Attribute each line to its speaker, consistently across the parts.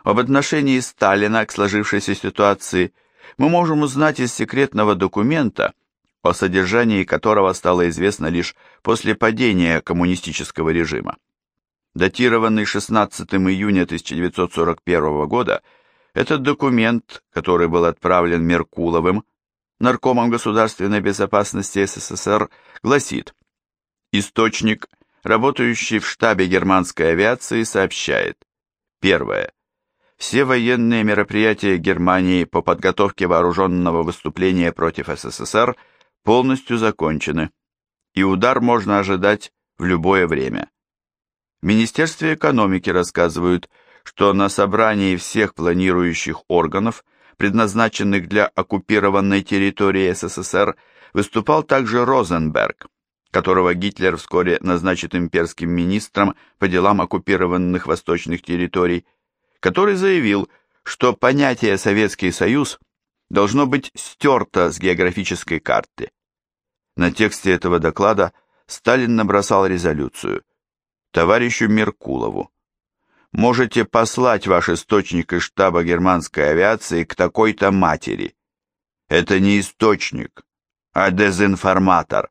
Speaker 1: Об отношении Сталина к сложившейся ситуации мы можем узнать из секретного документа, о содержании которого стало известно лишь после падения коммунистического режима. Датированный 16 июня 1941 года, этот документ, который был отправлен Меркуловым, наркомом государственной безопасности СССР, гласит: источник, работающий в штабе германской авиации, сообщает: первое. Все военные мероприятия Германии по подготовке вооруженного выступления против СССР полностью закончены, и удар можно ожидать в любое время. В Министерстве экономики рассказывают, что на собрании всех планирующих органов, предназначенных для оккупированной территории СССР, выступал также Розенберг, которого Гитлер вскоре назначит имперским министром по делам оккупированных восточных территорий, который заявил, что понятие «Советский Союз» должно быть стерто с географической карты. На тексте этого доклада Сталин набросал резолюцию: товарищу Меркулову: можете послать ваш источник из штаба германской авиации к такой-то матери. Это не источник, а дезинформатор.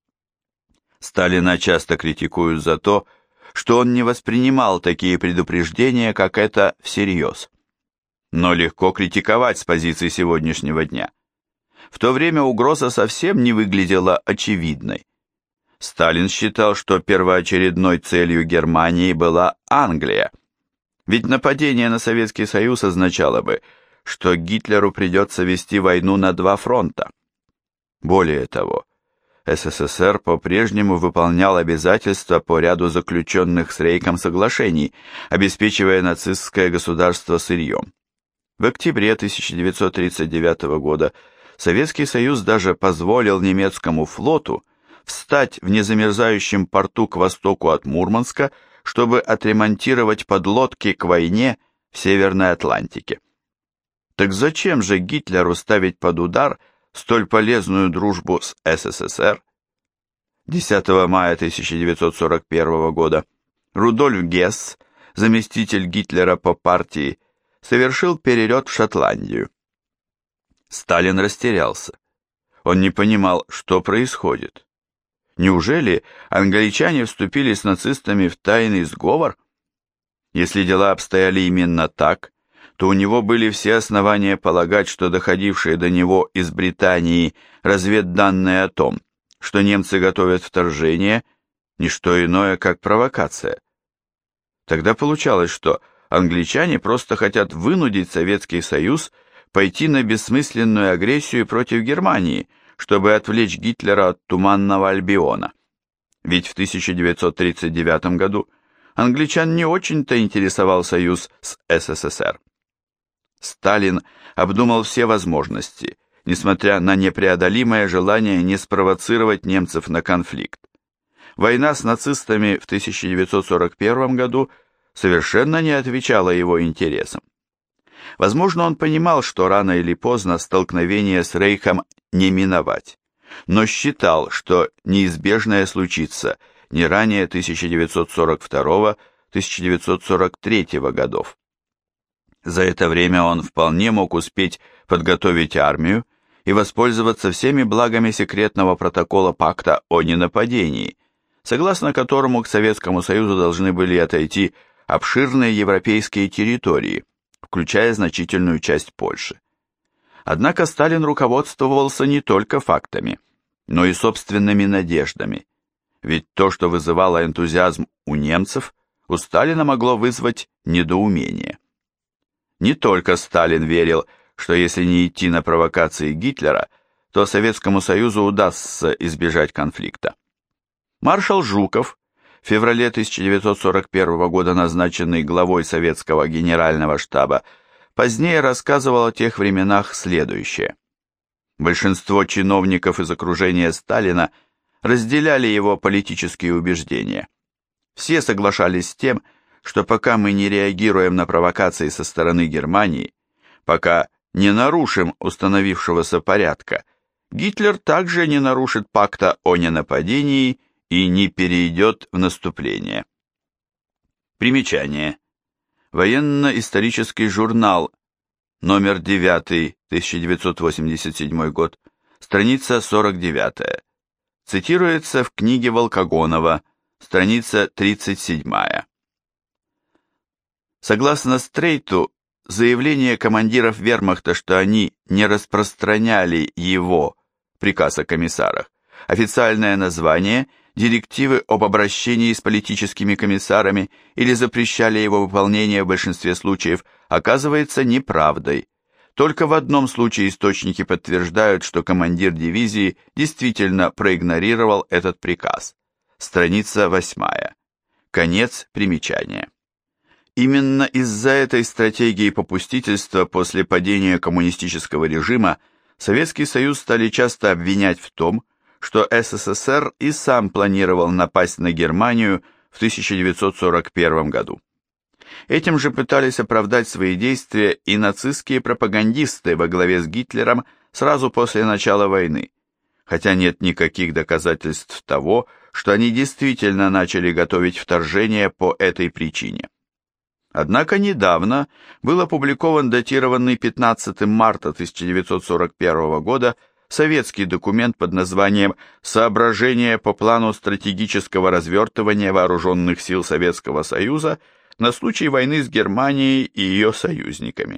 Speaker 1: Сталина часто критикуют за то, что он не воспринимал такие предупреждения, как это, всерьез. Но легко критиковать с позиции сегодняшнего дня. В то время угроза совсем не выглядела очевидной. Сталин считал, что первоочередной целью Германии была Англия, ведь нападение на Советский Союз означало бы, что Гитлеру придется вести войну на два фронта. Более того, СССР по-прежнему выполнял обязательства по ряду заключенных с Рейхом соглашений, обеспечивая нацистское государство сырьем. В октябре 1939 года Советский Союз даже позволил немецкому флоту встать в незамерзающем порту к востоку от Мурманска, чтобы отремонтировать подлодки к войне в Северной Атлантике. Так зачем же Гитлеру ставить под удар столь полезную дружбу с СССР? 10 мая 1941 года Рудольф Гесс, заместитель Гитлера по партии, совершил перелет в Шотландию. Сталин растерялся. Он не понимал, что происходит. Неужели англичане вступили с нацистами в тайный сговор? Если дела обстояли именно так, то у него были все основания полагать, что доходившие до него из Британии разведданные о том, что немцы готовят вторжение, не что иное, как провокация. Тогда получалось, что англичане просто хотят вынудить Советский Союз пойти на бессмысленную агрессию против Германии, чтобы отвлечь Гитлера от Туманного Альбиона. Ведь в 1939 году англичан не очень-то интересовал союз с СССР. Сталин обдумал все возможности, несмотря на непреодолимое желание не спровоцировать немцев на конфликт. Война с нацистами в 1941 году совершенно не отвечала его интересам. Возможно, он понимал, что рано или поздно столкновение с Рейхом не миновать, но считал, что неизбежное случится не ранее 1942-1943 годов. За это время он вполне мог успеть подготовить армию и воспользоваться всеми благами секретного протокола пакта о ненападении, согласно которому к Советскому Союзу должны были отойти обширные европейские территории, включая значительную часть Польши. Однако Сталин руководствовался не только фактами, но и собственными надеждами, ведь то, что вызывало энтузиазм у немцев, у Сталина могло вызвать недоумение. Не только Сталин верил, что если не идти на провокации Гитлера, то Советскому Союзу удастся избежать конфликта. Маршал Жуков, в феврале 1941 года назначенный главой Советского генерального штаба, позднее рассказывал о тех временах следующее. Большинство чиновников из окружения Сталина разделяли его политические убеждения. Все соглашались с тем, что пока мы не реагируем на провокации со стороны Германии, пока не нарушим установившегося порядка, Гитлер также не нарушит пакта о ненападении и не перейдет в наступление. Примечание. Военно-исторический журнал, номер 9, 1987 год, страница 49. Цитируется в книге Волкогонова, страница 37. Согласно Стрейту, заявление командиров вермахта, что они не распространяли его, приказ о комиссарах, официальное название – директивы об обращении с политическими комиссарами или запрещали его выполнение в большинстве случаев, оказывается неправдой. Только в одном случае источники подтверждают, что командир дивизии действительно проигнорировал этот приказ. Страница 8. Конец примечания. Именно из-за этой стратегии попустительства после падения коммунистического режима Советский Союз стали часто обвинять в том, что СССР и сам планировал напасть на Германию в 1941 году. Этим же пытались оправдать свои действия и нацистские пропагандисты во главе с Гитлером сразу после начала войны, хотя нет никаких доказательств того, что они действительно начали готовить вторжение по этой причине. Однако недавно был опубликован датированный 15 марта 1941 года советский документ под названием «Соображения по плану стратегического развертывания вооруженных сил Советского Союза на случай войны с Германией и ее союзниками».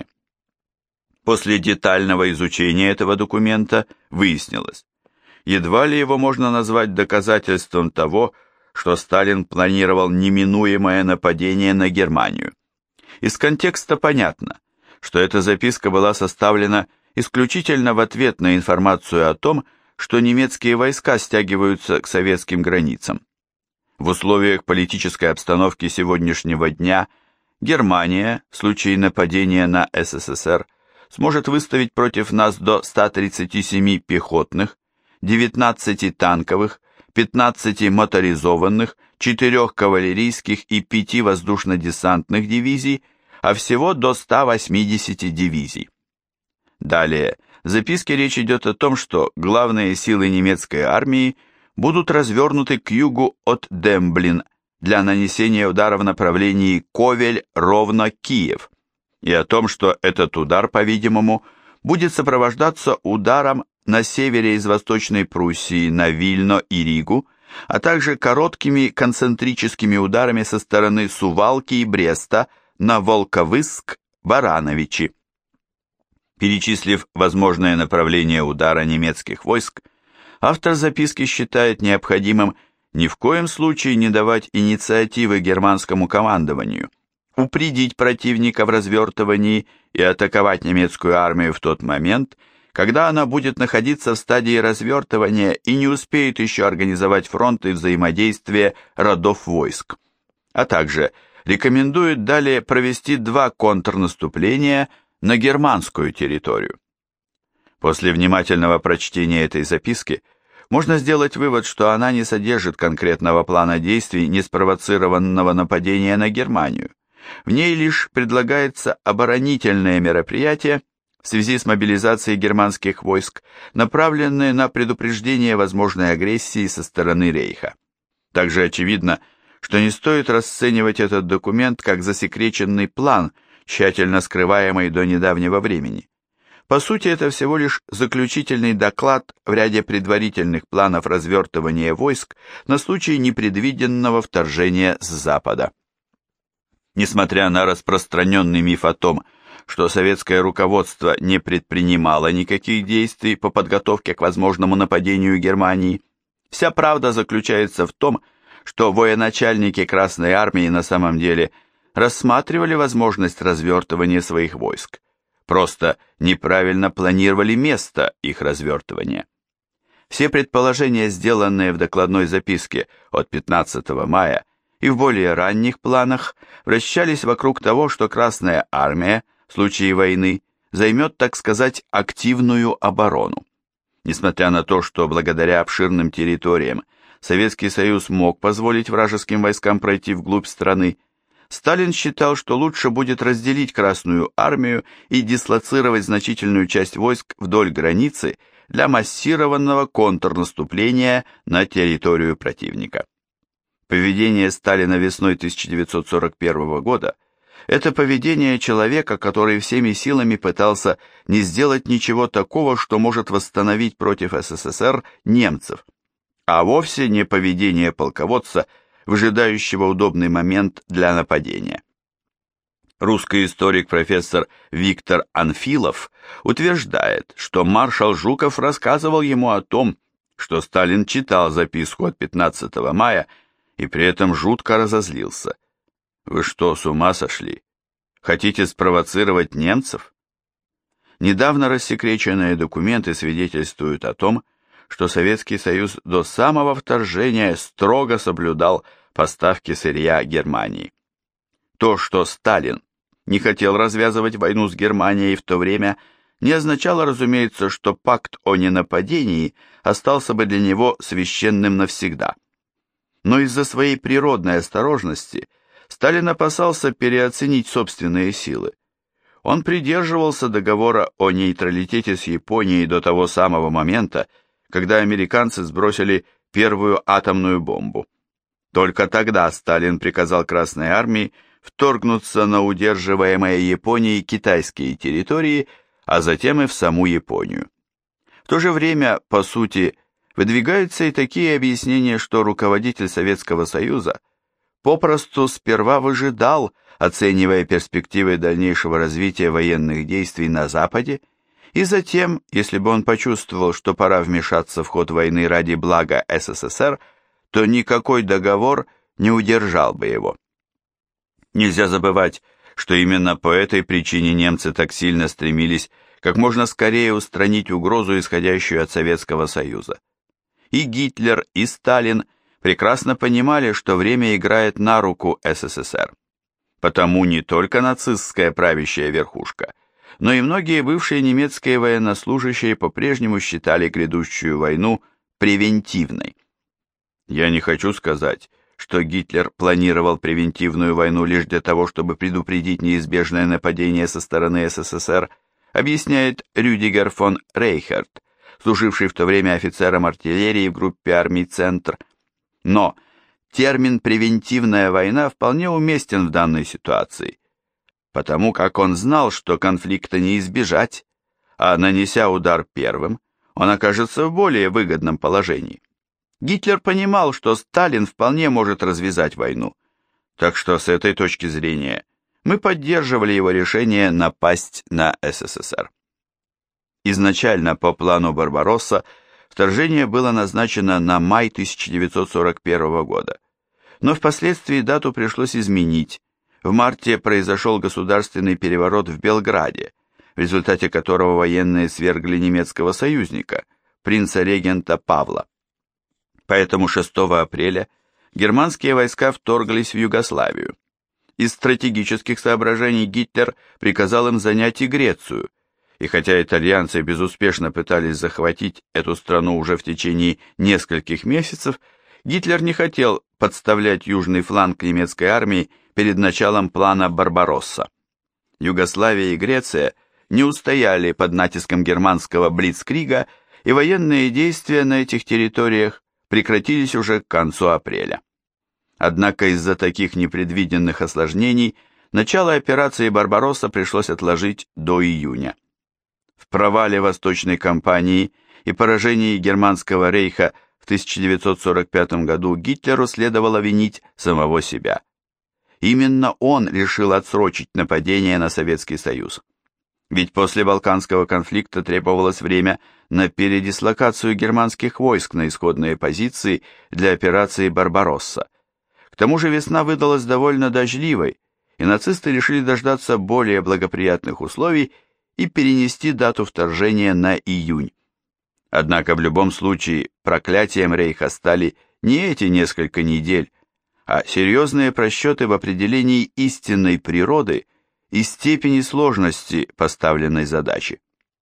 Speaker 1: После детального изучения этого документа выяснилось, едва ли его можно назвать доказательством того, что Сталин планировал неминуемое нападение на Германию. Из контекста понятно, что эта записка была составлена исключительно в ответ на информацию о том, что немецкие войска стягиваются к советским границам. В условиях политической обстановки сегодняшнего дня Германия, в случае нападения на СССР, сможет выставить против нас до 137 пехотных, 19 танковых, 15 моторизованных, 4 кавалерийских и 5 воздушно-десантных дивизий, а всего до 180 дивизий. Далее, в записке речь идет о том, что главные силы немецкой армии будут развернуты к югу от Демблин для нанесения удара в направлении Ковель-Ровно-Киев, и о том, что этот удар, по-видимому, будет сопровождаться ударом на севере из Восточной Пруссии на Вильно и Ригу, а также короткими концентрическими ударами со стороны Сувалки и Бреста на Волковыск, Барановичи. Перечислив возможное направление удара немецких войск, автор записки считает необходимым ни в коем случае не давать инициативы германскому командованию, упредить противника в развертывании и атаковать немецкую армию в тот момент, когда она будет находиться в стадии развертывания и не успеет еще организовать фронт и взаимодействие родов войск, а также рекомендует далее провести 2 контрнаступления на германскую территорию. После внимательного прочтения этой записки можно сделать вывод, что она не содержит конкретного плана действий неспровоцированного нападения на Германию. В ней лишь предлагается оборонительное мероприятие в связи с мобилизацией германских войск, направленные на предупреждение возможной агрессии со стороны Рейха. Также очевидно, что не стоит расценивать этот документ как засекреченный план, тщательно скрываемый до недавнего времени. По сути, это всего лишь заключительный доклад в ряде предварительных планов развертывания войск на случай непредвиденного вторжения с Запада. Несмотря на распространенный миф о том, что советское руководство не предпринимало никаких действий по подготовке к возможному нападению Германии, вся правда заключается в том, что военачальники Красной Армии на самом деле рассматривали возможность развертывания своих войск, просто неправильно планировали место их развертывания. Все предположения, сделанные в докладной записке от 15 мая и в более ранних планах, вращались вокруг того, что Красная Армия в случае войны займет, так сказать, активную оборону. Несмотря на то, что благодаря обширным территориям Советский Союз мог позволить вражеским войскам пройти вглубь страны, Сталин считал, что лучше будет разделить Красную Армию и дислоцировать значительную часть войск вдоль границы для массированного контрнаступления на территорию противника. Поведение Сталина весной 1941 года Это поведение человека, который всеми силами пытался не сделать ничего такого, что может восстановить против СССР немцев, а вовсе не поведение полководца, выжидающего удобный момент для нападения. Русский историк профессор Виктор Анфилов утверждает, что маршал Жуков рассказывал ему о том, что Сталин читал записку от 15 мая и при этом жутко разозлился. «Вы что, с ума сошли? Хотите спровоцировать немцев?» Недавно рассекреченные документы свидетельствуют о том, что Советский Союз до самого вторжения строго соблюдал поставки сырья Германии. То, что Сталин не хотел развязывать войну с Германией в то время, не означало, разумеется, что пакт о ненападении остался бы для него священным навсегда. Но из-за своей природной осторожности Сталин опасался переоценить собственные силы. Он придерживался договора о нейтралитете с Японией до того самого момента, когда американцы сбросили первую атомную бомбу. Только тогда Сталин приказал Красной армии вторгнуться на удерживаемые Японией китайские территории, а затем и в саму Японию. В то же время, по сути, выдвигаются и такие объяснения, что руководитель Советского Союза попросту сперва выжидал, оценивая перспективы дальнейшего развития военных действий на Западе, и затем, если бы он почувствовал, что пора вмешаться в ход войны ради блага СССР, то никакой договор не удержал бы его. Нельзя забывать, что именно по этой причине немцы так сильно стремились как можно скорее устранить угрозу, исходящую от Советского Союза. И Гитлер, и Сталин прекрасно понимали, что время играет на руку СССР. Потому не только нацистская правящая верхушка, но и многие бывшие немецкие военнослужащие по-прежнему считали грядущую войну превентивной. Я не хочу сказать, что Гитлер планировал превентивную войну лишь для того, чтобы предупредить неизбежное нападение со стороны СССР, объясняет Рюдигер фон Рейхерт, служивший в то время офицером артиллерии в группе армий «Центр». Но термин «превентивная война» вполне уместен в данной ситуации, потому как он знал, что конфликта не избежать, а нанеся удар первым, он окажется в более выгодном положении. Гитлер понимал, что Сталин вполне может развязать войну, так что с этой точки зрения мы поддерживали его решение напасть на СССР. Изначально по плану Барбаросса вторжение было назначено на май 1941 года, но впоследствии дату пришлось изменить. В марте произошел государственный переворот в Белграде, в результате которого военные свергли немецкого союзника, принца-регента Павла. Поэтому 6 апреля германские войска вторглись в Югославию. Из стратегических соображений Гитлер приказал им занять и Грецию, и хотя итальянцы безуспешно пытались захватить эту страну уже в течение нескольких месяцев, Гитлер не хотел подставлять южный фланг немецкой армии перед началом плана Барбаросса. Югославия и Греция не устояли под натиском германского блицкрига, и военные действия на этих территориях прекратились уже к концу апреля. Однако из-за таких непредвиденных осложнений начало операции «Барбаросса» пришлось отложить до июня. В провале Восточной кампании и поражении Германского рейха в 1945 году Гитлеру следовало винить самого себя. Именно он решил отсрочить нападение на Советский Союз. Ведь после Балканского конфликта требовалось время на передислокацию германских войск на исходные позиции для операции «Барбаросса». К тому же весна выдалась довольно дождливой, и нацисты решили дождаться более благоприятных условий и перенести дату вторжения на июнь. Однако в любом случае проклятием рейха стали не эти несколько недель, а серьезные просчеты в определении истинной природы и степени сложности поставленной задачи.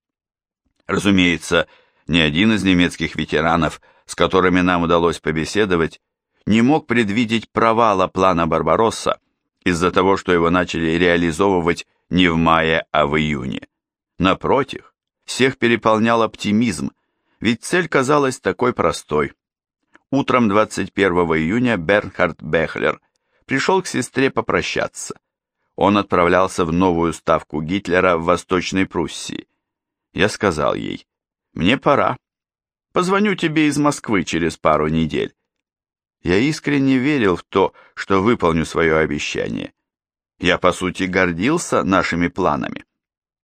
Speaker 1: Разумеется, ни один из немецких ветеранов, с которыми нам удалось побеседовать, не мог предвидеть провала плана Барбаросса из-за того, что его начали реализовывать не в мае, а в июне. Напротив, всех переполнял оптимизм, ведь цель казалась такой простой. Утром 21 июня Бернхард Бехлер пришел к сестре попрощаться. он отправлялся в новую ставку Гитлера в Восточной Пруссии. Я сказал ей: «Мне пора. Позвоню тебе из Москвы через пару недель». Я искренне верил в то, что выполню свое обещание. Я, по сути, гордился нашими планами.